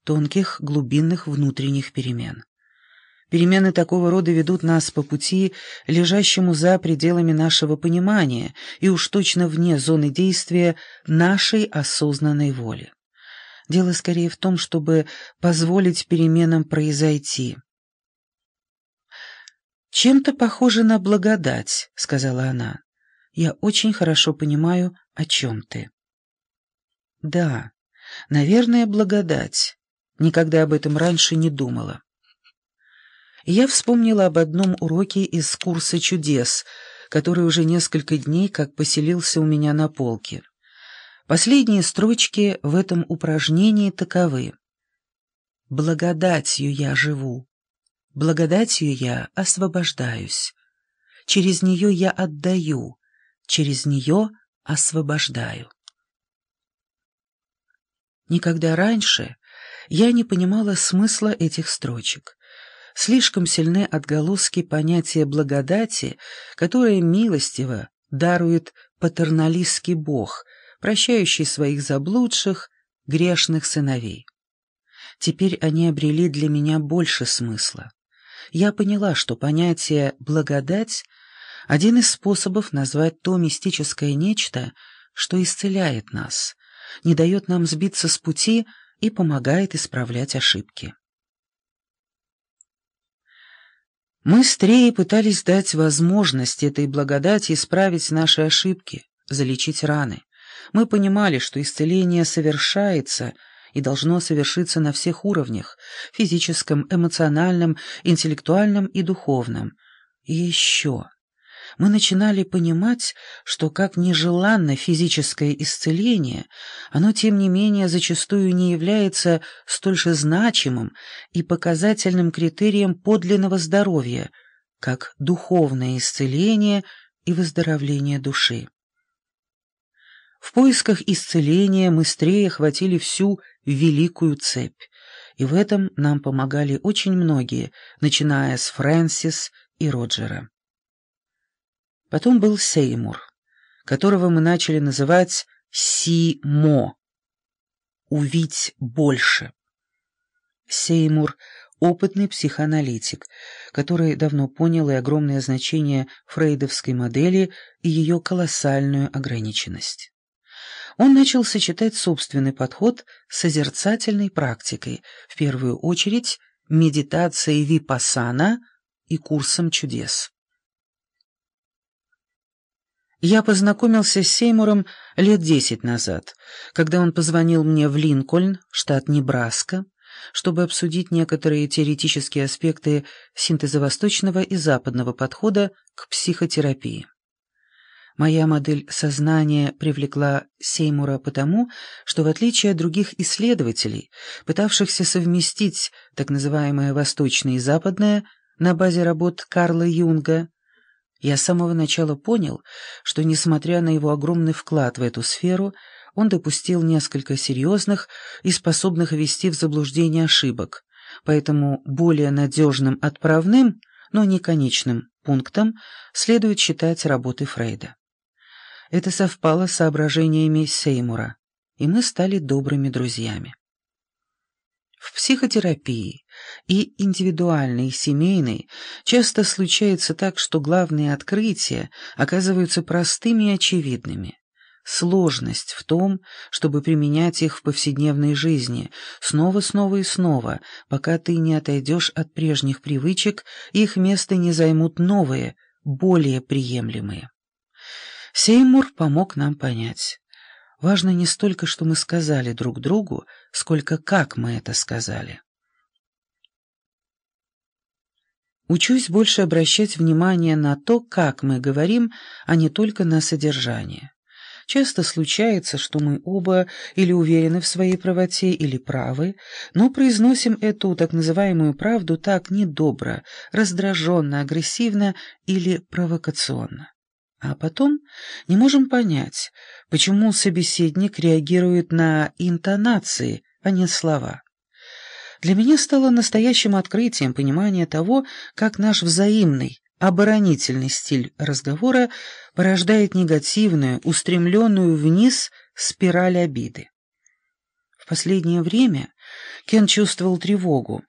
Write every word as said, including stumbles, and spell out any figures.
тонких глубинных внутренних перемен. Перемены такого рода ведут нас по пути, лежащему за пределами нашего понимания и уж точно вне зоны действия нашей осознанной воли. Дело скорее в том, чтобы позволить переменам произойти. «Чем-то похоже на благодать», — сказала она. «Я очень хорошо понимаю, о чем ты». «Да, наверное, благодать. Никогда об этом раньше не думала». Я вспомнила об одном уроке из курса чудес, который уже несколько дней как поселился у меня на полке. Последние строчки в этом упражнении таковы: «Благодатью я живу, благодатью я освобождаюсь, через нее я отдаю, через нее освобождаю». Никогда раньше я не понимала смысла этих строчек. Слишком сильны отголоски понятия благодати, которое милостиво дарует патерналистский Бог, прощающий своих заблудших, грешных сыновей. Теперь они обрели для меня больше смысла. Я поняла, что понятие «благодать» — один из способов назвать то мистическое нечто, что исцеляет нас, не дает нам сбиться с пути и помогает исправлять ошибки. Мы с Треей пытались дать возможность этой благодати исправить наши ошибки, залечить раны. Мы понимали, что исцеление совершается и должно совершиться на всех уровнях — физическом, эмоциональном, интеллектуальном и духовном. И еще мы начинали понимать, что как нежеланно физическое исцеление, оно, тем не менее, зачастую не является столь же значимым и показательным критерием подлинного здоровья, как духовное исцеление и выздоровление души. В поисках исцеления мы с Треей охватили всю великую цепь, и в этом нам помогали очень многие, начиная с Фрэнсис и Роджера. Потом был Сеймур, которого мы начали называть Си-Мо — «увидеть больше». Сеймур — опытный психоаналитик, который давно понял и огромное значение фрейдовской модели и ее колоссальную ограниченность. Он начал сочетать собственный подход с созерцательной практикой, в первую очередь медитацией випассана и курсом чудес. Я познакомился с Сеймуром лет десять назад, когда он позвонил мне в Линкольн, штат Небраска, чтобы обсудить некоторые теоретические аспекты синтеза-восточного и западного подхода к психотерапии. Моя модель сознания привлекла Сеймура потому, что в отличие от других исследователей, пытавшихся совместить так называемое восточное и западное на базе работ Карла Юнга, я с самого начала понял, что, несмотря на его огромный вклад в эту сферу, он допустил несколько серьезных и способных ввести в заблуждение ошибок, поэтому более надежным отправным, но не конечным пунктом следует считать работы Фрейда. Это совпало с соображениями Сеймура, и мы стали добрыми друзьями. В психотерапии, и индивидуальной, и семейной, часто случается так, что главные открытия оказываются простыми и очевидными. Сложность в том, чтобы применять их в повседневной жизни, снова, снова и снова, пока ты не отойдешь от прежних привычек, и их место не займут новые, более приемлемые. Сеймур помог нам понять. Важно не столько, что мы сказали друг другу, сколько как мы это сказали. Учусь больше обращать внимание на то, как мы говорим, а не только на содержание. Часто случается, что мы оба или уверены в своей правоте, или правы, но произносим эту так называемую правду так недобро, раздраженно, агрессивно или провокационно. А потом не можем понять, почему собеседник реагирует на интонации, а не слова. Для меня стало настоящим открытием понимание того, как наш взаимный, оборонительный стиль разговора порождает негативную, устремленную вниз спираль обиды. В последнее время Кен чувствовал тревогу.